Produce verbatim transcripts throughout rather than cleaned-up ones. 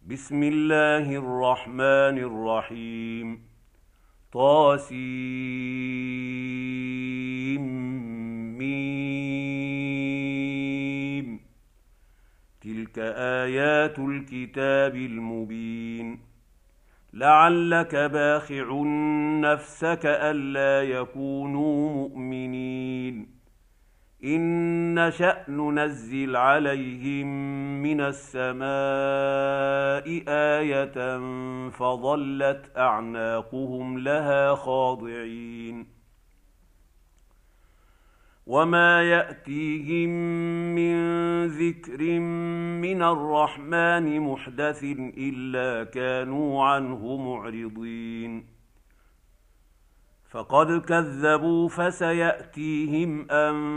بسم الله الرحمن الرحيم. طاسيم. تلك آيات الكتاب المبين. لعلك باخع نفسك ألا يكونوا مؤمنين إن نشأ ننزل عليهم من السماء آية فظلت أعناقهم لها خاضعين وما يأتيهم من ذكر من الرحمن محدث إلا كانوا عنه معرضين فقد كذبوا فسيأتيهم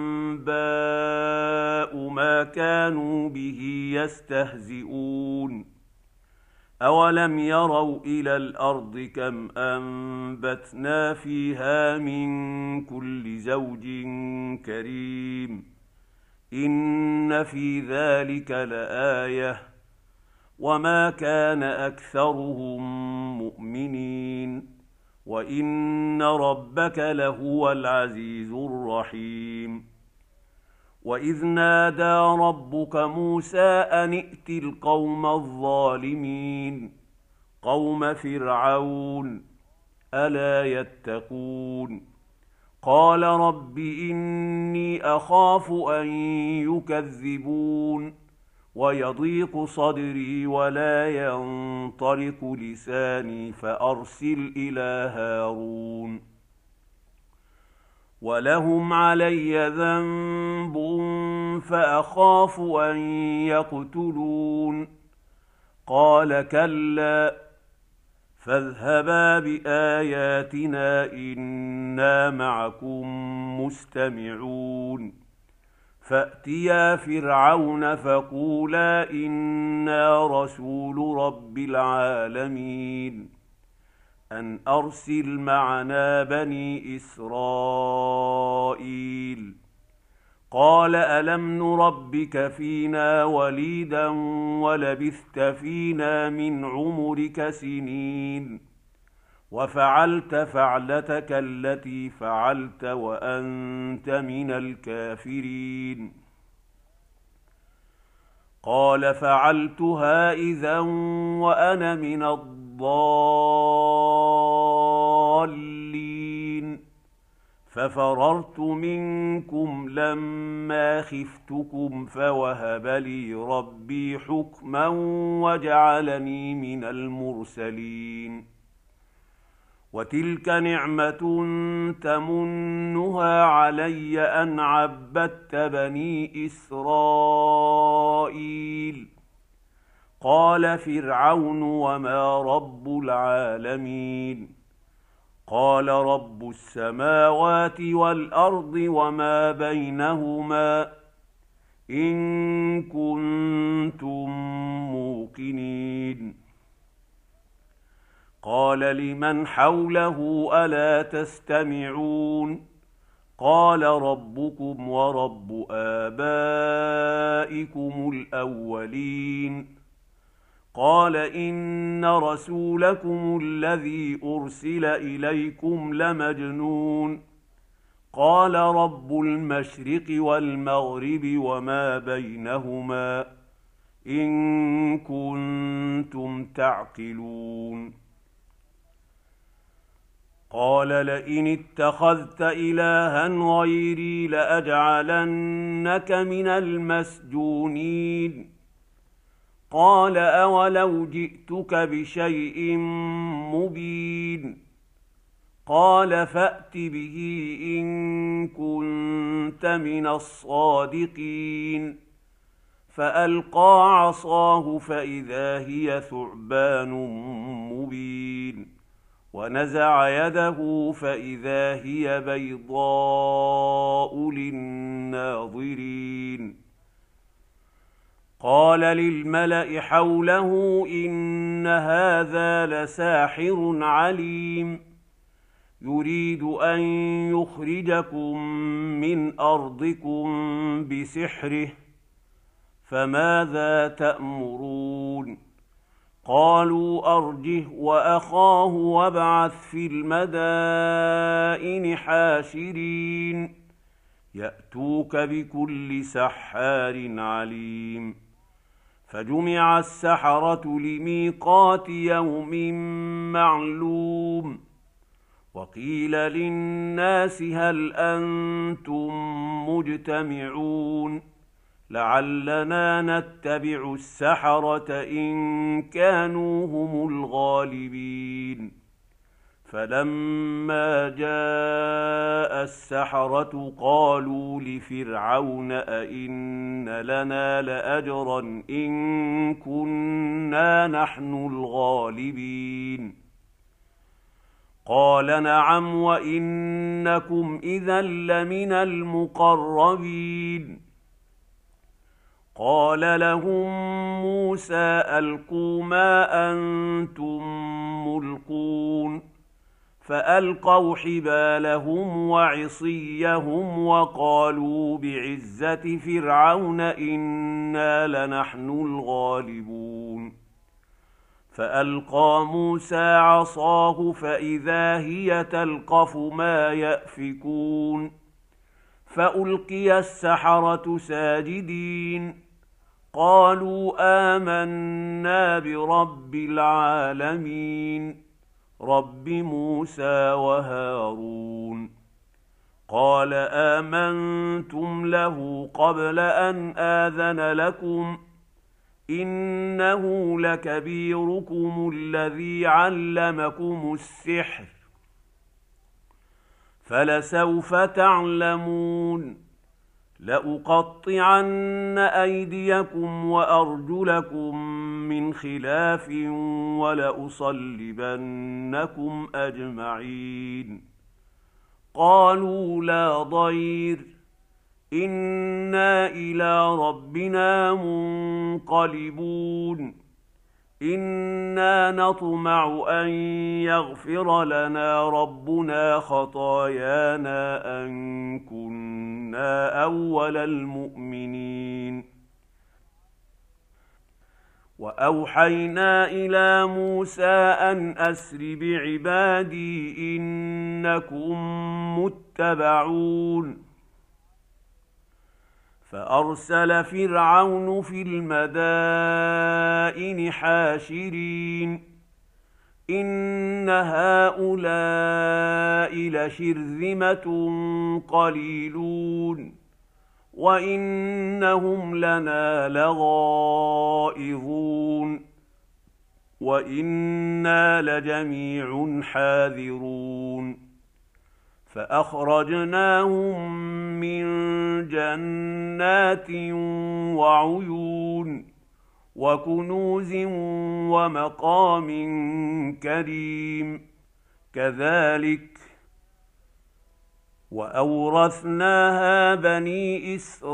أنباء ما كانوا به يستهزئون أولم يروا إلى الأرض كم أنبتنا فيها من كل زوج كريم إن في ذلك لآية وما كان أكثرهم مؤمنين وإن ربك لهو العزيز الرحيم وإذ نادى ربك موسى أن ائت القوم الظالمين قوم فرعون ألا يتقون قال رب إني أخاف أن يكذبون ويضيق صدري ولا ينطلق لساني فأرسل إلى هارون ولهم علي ذنب فأخاف أن يقتلون قال كلا فاذهبا بآياتنا إنا معكم مستمعون فأتيا فرعون فقولا إنا رسول رب العالمين أن أرسل معنا بني إسرائيل قال ألم نربك فينا وليدا ولبثت فينا من عمرك سنين وفعلت فعلتك التي فعلت وأنت من الكافرين قال فعلتها إذا وأنا من الضالين ففررت منكم لما خفتكم فوهب لي ربي حكما وجعلني من المرسلين وتلك نعمة تمنها علي أن عبدت بني إسرائيل قال فرعون وما رب العالمين قال رب السماوات والأرض وما بينهما إن كنتم موقنين قال لمن حوله ألا تستمعون قال ربكم ورب آبائكم الأولين قال إن رسولكم الذي أرسل إليكم لمجنون قال رب المشرق والمغرب وما بينهما إن كنتم تعقلون قال لئن اتخذت إلها غيري لأجعلنك من المسجونين قال أولو جئتك بشيء مبين قال فأت به إن كنت من الصادقين فألقى عصاه فإذا هي ثعبان مبين ونزع يده فإذا هي بيضاء للناظرين قال للملأ حوله إن هذا لساحر عليم يريد أن يخرجكم من أرضكم بسحره فماذا تأمرون قالوا أرجه وأخاه وابعث في المدائن حاشرين يأتوك بكل سحار عليم. فجمع السحرة لميقات يوم معلوم. وقيل للناس هل أنتم مجتمعون لعلنا نتبع السحرة إن كانوا هم الغالبين. فلما جاء السحرة قالوا لفرعون أئن لنا لأجرا إن كنا نحن الغالبين. قال نعم وإنكم إذا لمن المقربين. قال لهم موسى ألقوا ما أنتم ملقون. فألقوا حبالهم وعصيهم وقالوا بعزة فرعون إنا لنحن الغالبون. فألقى موسى عصاه فإذا هي تلقف ما يأفكون. فألقي السحرة ساجدين قالوا آمنا برب العالمين رب موسى وهارون. قال آمنتم له قبل أن آذن لكم إنه لكبيركم الذي علمكم السحر فلسوف تعلمون لأقطعن أيديكم وأرجلكم من خلاف ولأصلبنكم أجمعين. قالوا لا ضير إنا إلى ربنا منقلبون إنا نطمع أن يغفر لنا ربنا خطايانا أن كنا أول المؤمنين. وأوحينا إلى موسى أن أسر بعبادي إنكم متبعون. فأرسل فرعون في المدائن حاشرين إن هؤلاء لشرذمة قليلون وإنهم لنا لغائظون وإنا لجميع حاذرون. فأخرجناهم من جنات وعيون وكنوز ومقام كريم كذلك وأورثناها بني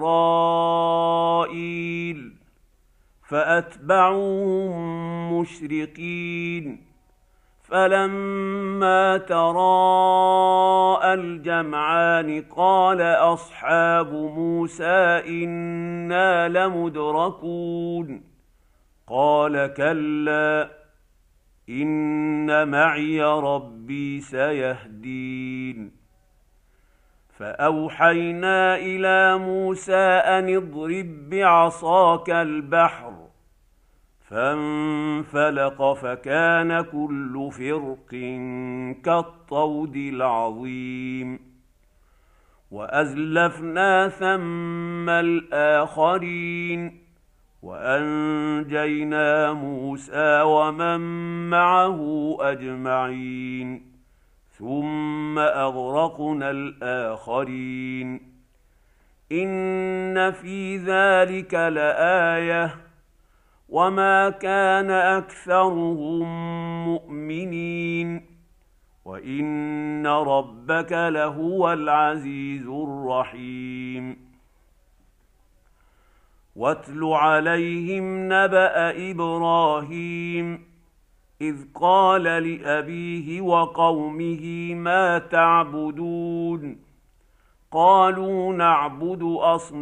إسرائيل فأتبعوهم مشرقين. فلما تراءى الجمعان قال أصحاب موسى إنا لمدركون قال كلا إن معي ربي سيهدين. فأوحينا إلى موسى أن اضرب بعصاك البحر فانفلق فكان كل فرق كالطود العظيم. وأزلفنا ثم الآخرين وأنجينا موسى ومن معه أجمعين ثم أغرقنا الآخرين. إن في ذلك لآية وما كان أكثرهم مؤمنين وإن ربك لهو العزيز الرحيم. واتل عليهم نبأ إبراهيم إذ قال لأبيه وقومه ما تعبدون قالوا نعبد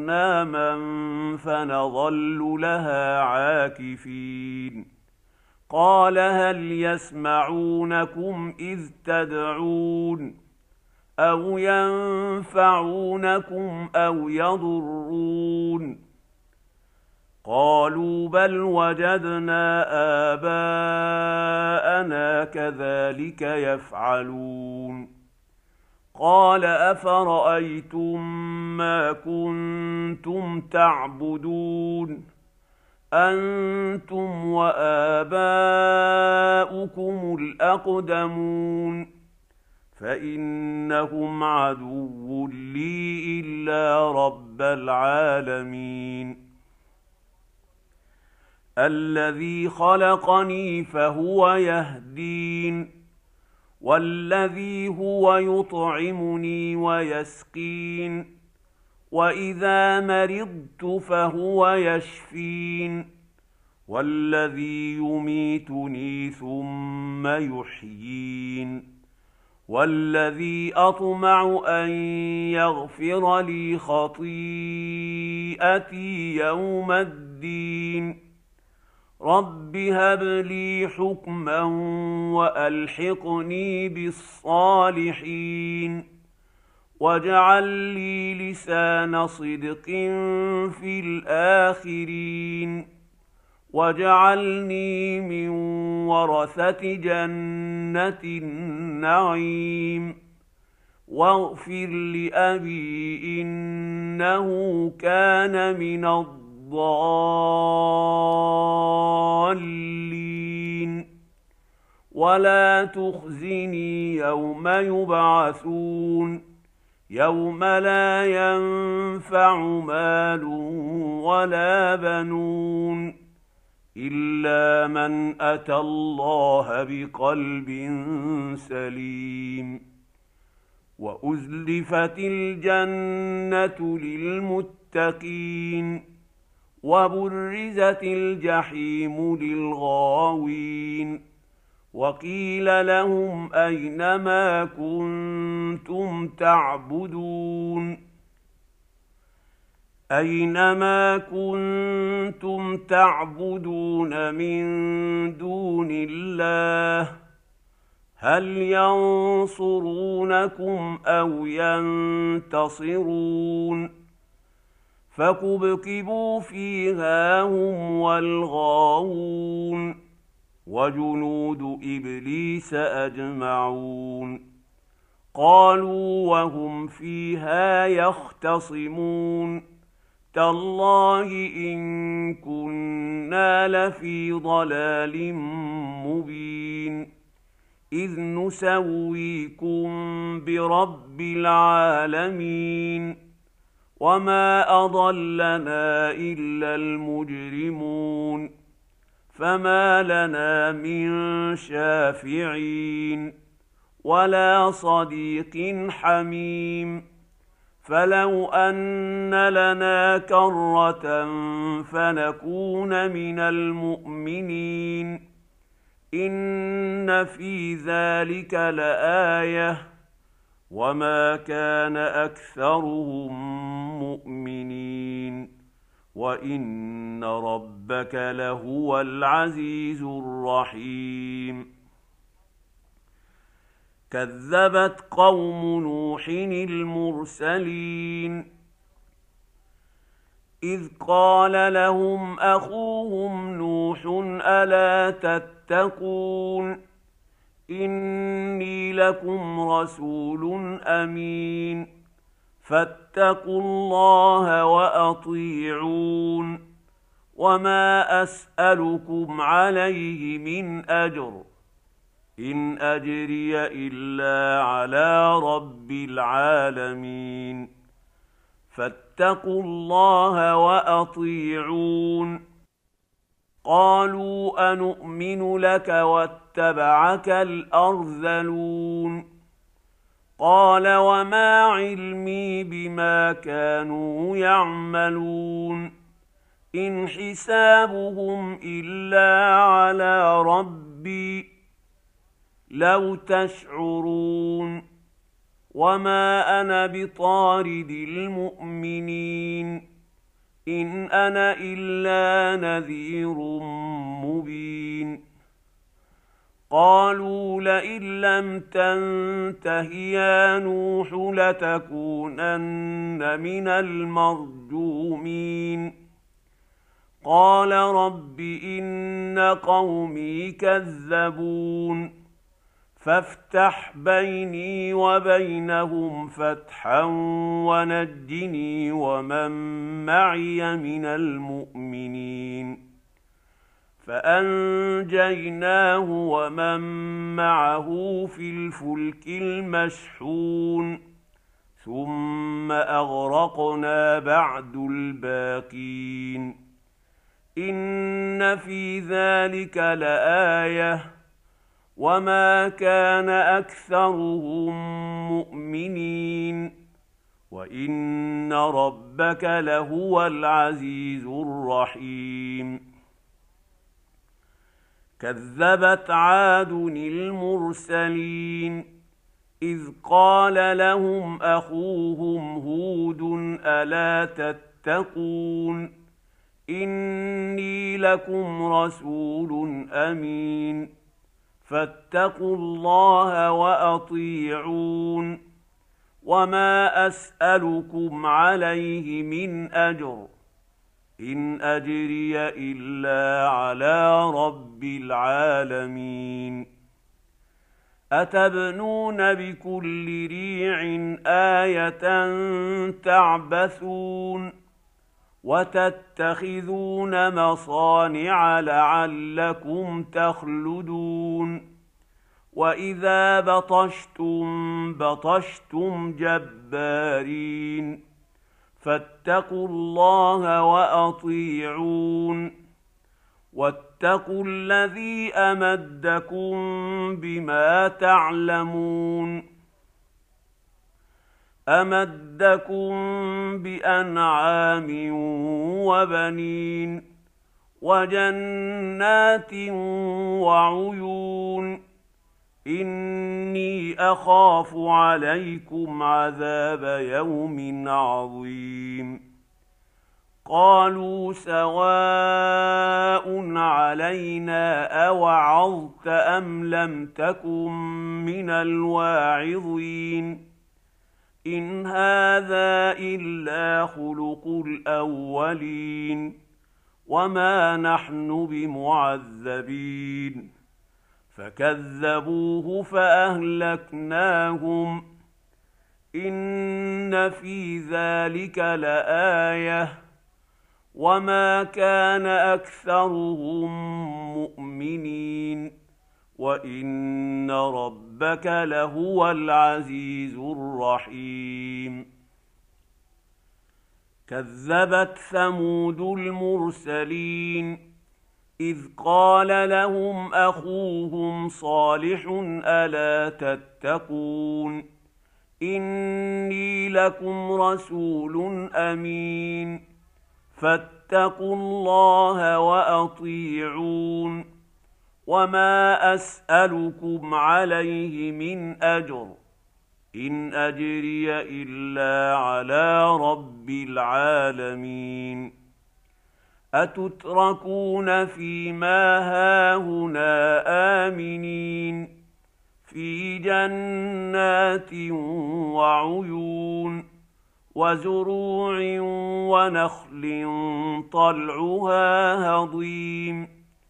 أصناما فنظل لها عاكفين قال هل يسمعونكم إذ تدعون أو ينفعونكم أو يضرون قالوا بل وجدنا آباءنا كذلك يفعلون قال أفرأيتم ما كنتم تعبدون أنتم وآباؤكم الأقدمون فإنهم عدو لي إلا رب العالمين الذي خلقني فهو يهدين والذي هو يطعمني ويسقين وإذا مرضت فهو يشفين والذي يميتني ثم يحيين والذي أطمع أن يغفر لي خطيئتي يوم الدين رب هب لي حكما وألحقني بالصالحين واجعل لي لسان صدق في الآخرين واجعلني من ورثة جنة النعيم واغفر لأبي إنه كان من الضالين ولا تخزني يوم يبعثون يوم لا ينفع مال ولا بنون إلا من أتى الله بقلب سليم وأزلفت الجنة للمتقين وبرزت الجحيم للغاوين وقيل لهم أين ما كنتم تعبدون أينما كنتم تعبدون من دون الله هل ينصرونكم أو ينتصرون فكبكبوا فيها هم والغاوون وجنود إبليس أجمعون قالوا وهم فيها يختصمون تالله إن كنا لفي ضلال مبين إذ نسويكم برب العالمين وما أضلنا إلا المجرمون فما لنا من شافعين ولا صديق حميم فلو أن لنا كرة فنكون من المؤمنين إن في ذلك لآية وما كان أكثرهم مؤمنين وإن ربك لهو العزيز الرحيم كذبت قوم نوح المرسلين إذ قال لهم أخوهم نوح ألا تتقون إني لكم رسول أمين فاتقوا الله وأطيعون وما أسألكم عليه من أجر إن أجري إلا على رب العالمين فاتقوا الله وأطيعون قالوا أنؤمن لك واتبعك الأرذلون قال وما علمي بما كانوا يعملون إن حسابهم إلا على ربي لو تشعرون وما أنا بطارد المؤمنين إن أنا إلا نذير مبين قالوا لئن لم تنته يا نوح لتكونن من المرجومين قال رب إن قومي كذبون فافتح بيني وبينهم فتحا ونجني ومن معي من المؤمنين فأنجيناه ومن معه في الفلك المشحون ثم أغرقنا بعد الباقين إن في ذلك لآية وما كان أكثرهم مؤمنين وإن ربك لهو العزيز الرحيم كذبت عاد المرسلين إذ قال لهم أخوهم هود ألا تتقون إني لكم رسول أمين فاتقوا الله وأطيعون وما أسألكم عليه من أجر إن أجري إلا على رب العالمين أتبنون بكل ريع آية تعبثون وتتخذون مصانع لعلكم تخلدون وإذا بطشتم بطشتم جبارين فاتقوا الله وأطيعون واتقوا الذي أمدكم بما تعلمون أمدكم بأنعام وبنين وجنات وعيون إني أخاف عليكم عذاب يوم عظيم قالوا سواء علينا أوعظت أم لم تكن من الواعظين إن هذا إلا خلق الأولين وما نحن بمعذبين فكذبوه فأهلكناهم إن في ذلك لآية وما كان أكثرهم مؤمنين وإن ربك لهو العزيز الرحيم كذبت ثمود المرسلين إذ قال لهم أخوهم صالح ألا تتقون إني لكم رسول أمين فاتقوا الله وأطيعون وما أسألكم عليه من أجر إن أجري إلا على رب العالمين أتتركون فيما هاهنا آمنين في جنات وعيون وزروع ونخل طلعها هضيم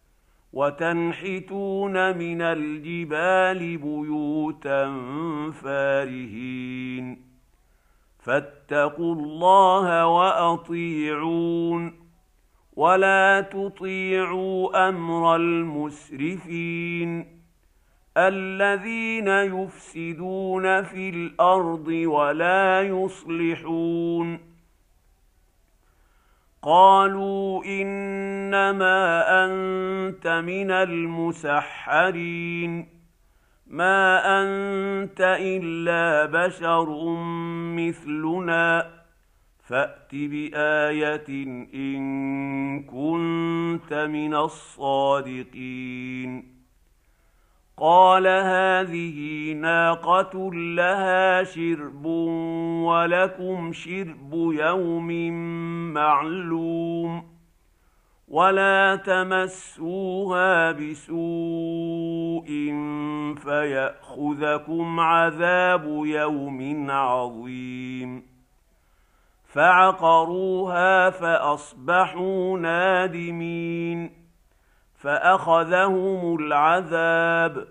وتنحتون من الجبال بيوتا فارهين فاتقوا الله وأطيعون ولا تطيعوا أمر المسرفين الذين يفسدون في الأرض ولا يصلحون قالوا إنما أنت من المسحرين ما أنت إلا بشر مثلنا فأت بآية إن كنت من الصادقين قال هذه ناقة لها شرب ولكم شرب يوم معلوم ولا تمسوها بسوء فيأخذكم عذاب يوم عظيم. فعقروها فأصبحوا نادمين. فأخذهم العذاب.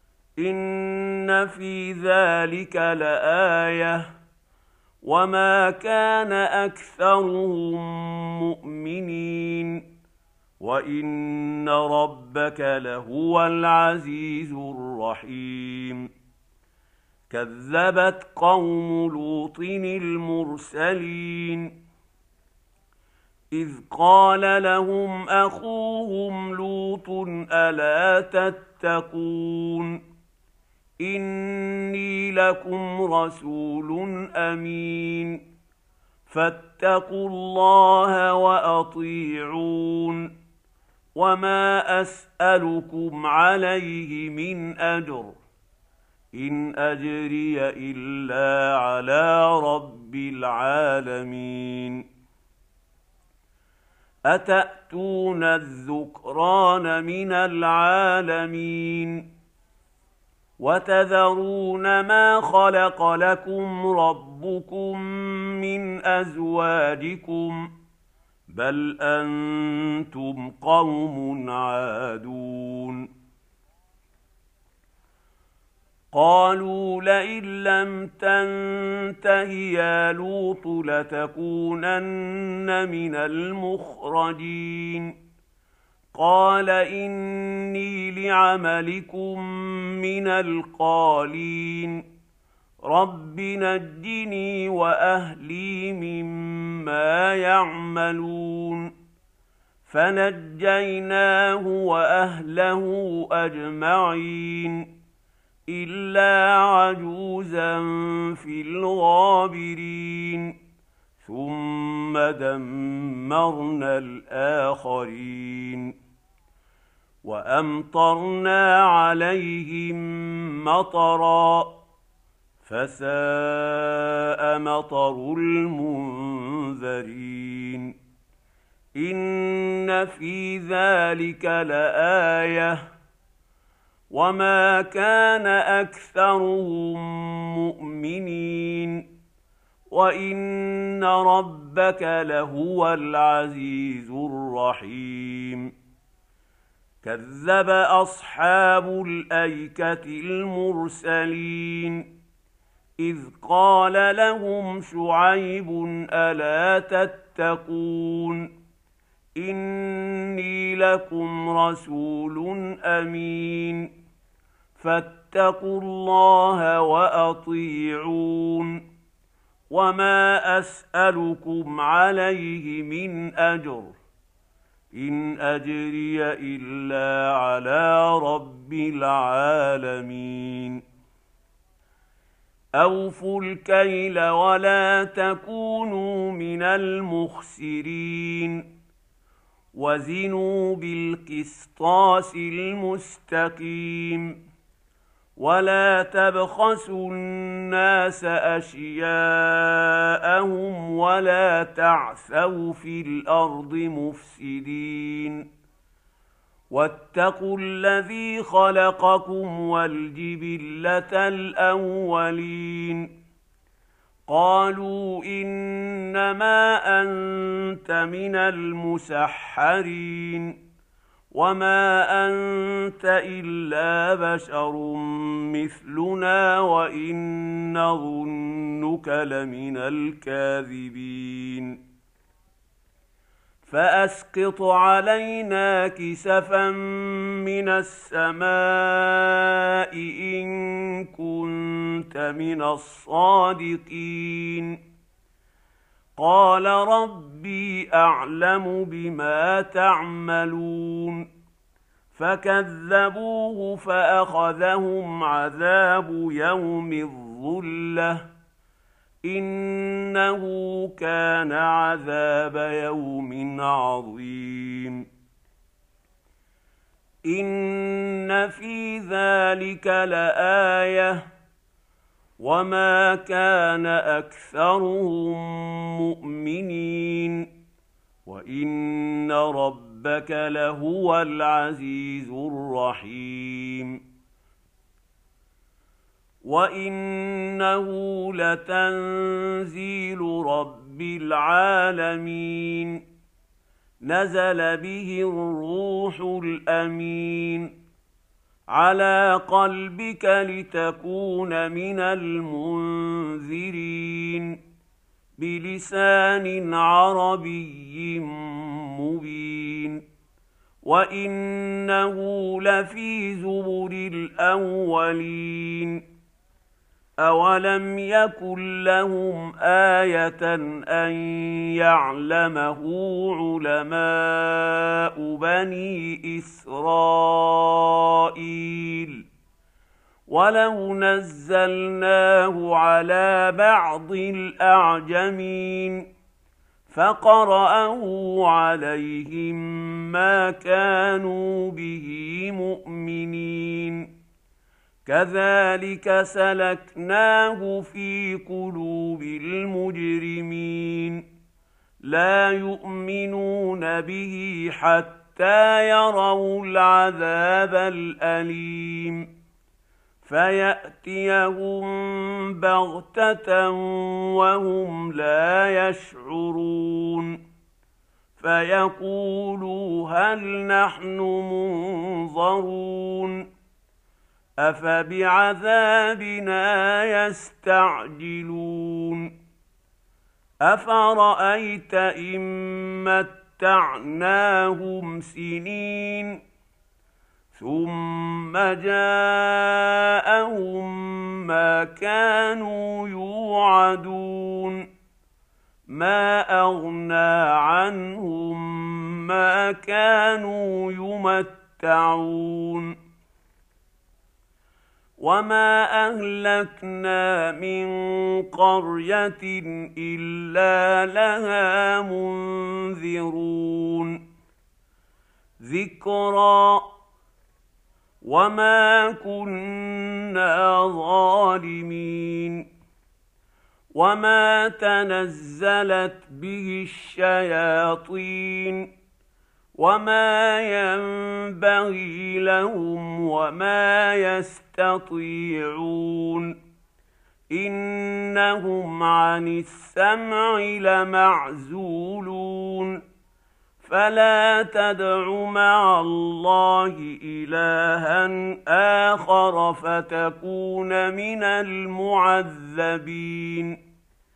إن في ذلك لآية وما كان أكثرهم مؤمنين وإن ربك لهو العزيز الرحيم. كذبت قوم لوط المرسلين إذ قال لهم أخوهم لوط ألا تتقون إني لكم رسول أمين فاتقوا الله وأطيعون وما أسألكم عليه من أجر إن أجري إلا على رب العالمين. أتأتون الذكران من العالمين وتذرون ما خلق لكم ربكم من أزواجكم بل أنتم قوم عادون. قالوا لئن لم تنته يا لوط لتكونن من المخرجين. قال إني لعملكم من القالين رب نجني وأهلي مما يعملون. فنجيناه وأهله أجمعين إلا عجوزا في الغابرين ثم دمرنا الآخرين وأمطرنا عليهم مطرا فساء مطر المنذرين. إن في ذلك لآية وما كان أكثرهم مؤمنين وإن ربك لهو العزيز الرحيم. كذب أصحاب الأيكة المرسلين إذ قال لهم شعيب ألا تتقون إني لكم رسول أمين فاتقوا الله وأطيعون وما أسألكم عليه من أجر إن أجري إلا على رب العالمين. أوفوا الكيل ولا تكونوا من المخسرين وزنوا بالقسطاس المستقيم ولا تبخسوا الناس أشياءهم ولا تعثوا في الأرض مفسدين واتقوا الذي خلقكم والجبلة الأولين. قالوا إنما أنت من المسحرين وما أنت إلا بشر مثلنا وإن نظنك لمن الكاذبين. فأسقط علينا كسفا من السماء إن كنت من الصادقين. قال ربي أعلم بما تعملون. فكذبوه فأخذهم عذاب يوم الظلة إنه كان عذاب يوم عظيم. إن في ذلك لآية وما كان أكثرهم مؤمنين وإن ربك ربك لهو العزيز الرحيم وإنه لتنزيل رب العالمين نزل به الروح الأمين على قلبك لتكون من المنذرين بلسان عربي مبين وإنه لفي زبر الأولين أولم يكن لهم آية أن يعلمه علماء بني إسرائيل ولو نزلناه على بعض الأعجمين فقرأه عليهم ما كانوا به مؤمنين كذلك سلكناه في قلوب المجرمين لا يؤمنون به حتى يروا العذاب الأليم فيأتيهم بغتة وهم لا يشعرون فيقولوا هل نحن منظرون أفبعذابنا يستعجلون أفرأيت إن متعناهم سنين ثم جاءهم ما كانوا يوعدون ما أغنى عنهم ما كانوا يمتعون وما أهلكنا من قرية إلا لها منذرون ذكرى وما كنا ظالمين وما تنزلت به الشياطين وما ينبغي لهم وما يستطيعون إنهم عن السمع لمعزولون فلا تدع مع الله إلها آخر فتكون من المعذبين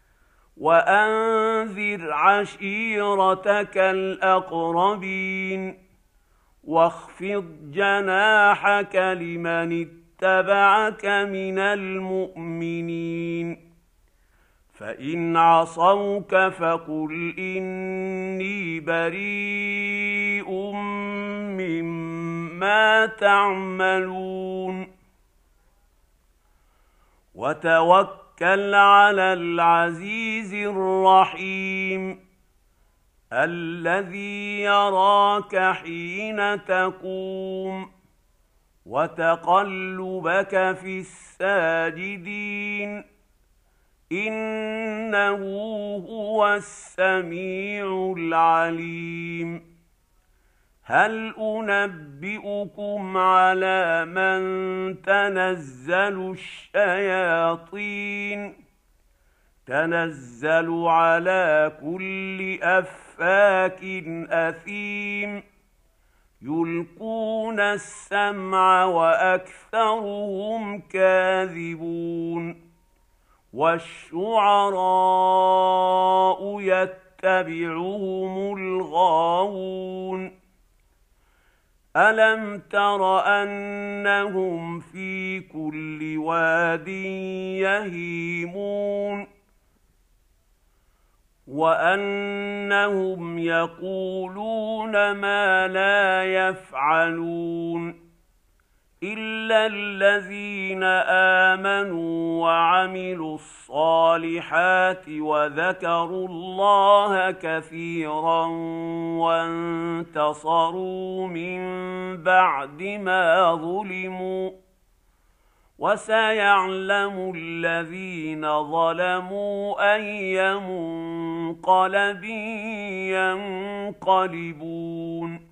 وأنذر عشيرتك الأقربين واخفض جناحك لمن اتبعك من المؤمنين فإن عصوك فقل إني بريء مما تعملون وتوكل على العزيز الرحيم الذي يراك حين تقوم وتقلبك في الساجدين إنه هو السميع العليم هل أنبئكم على من تنزل الشياطين تنزل على كل أفاك أثيم يلقون السمع وأكثرهم كاذبون والشعراء يتبعهم الغاوون ألم تر أنهم في كل واد يهيمون وأنهم يقولون ما لا يفعلون إلا الذين آمنوا وعملوا الصالحات وذكروا الله كثيرا وانتصروا من بعد ما ظلموا وسيعلم الذين ظلموا أي منقلب ينقلبون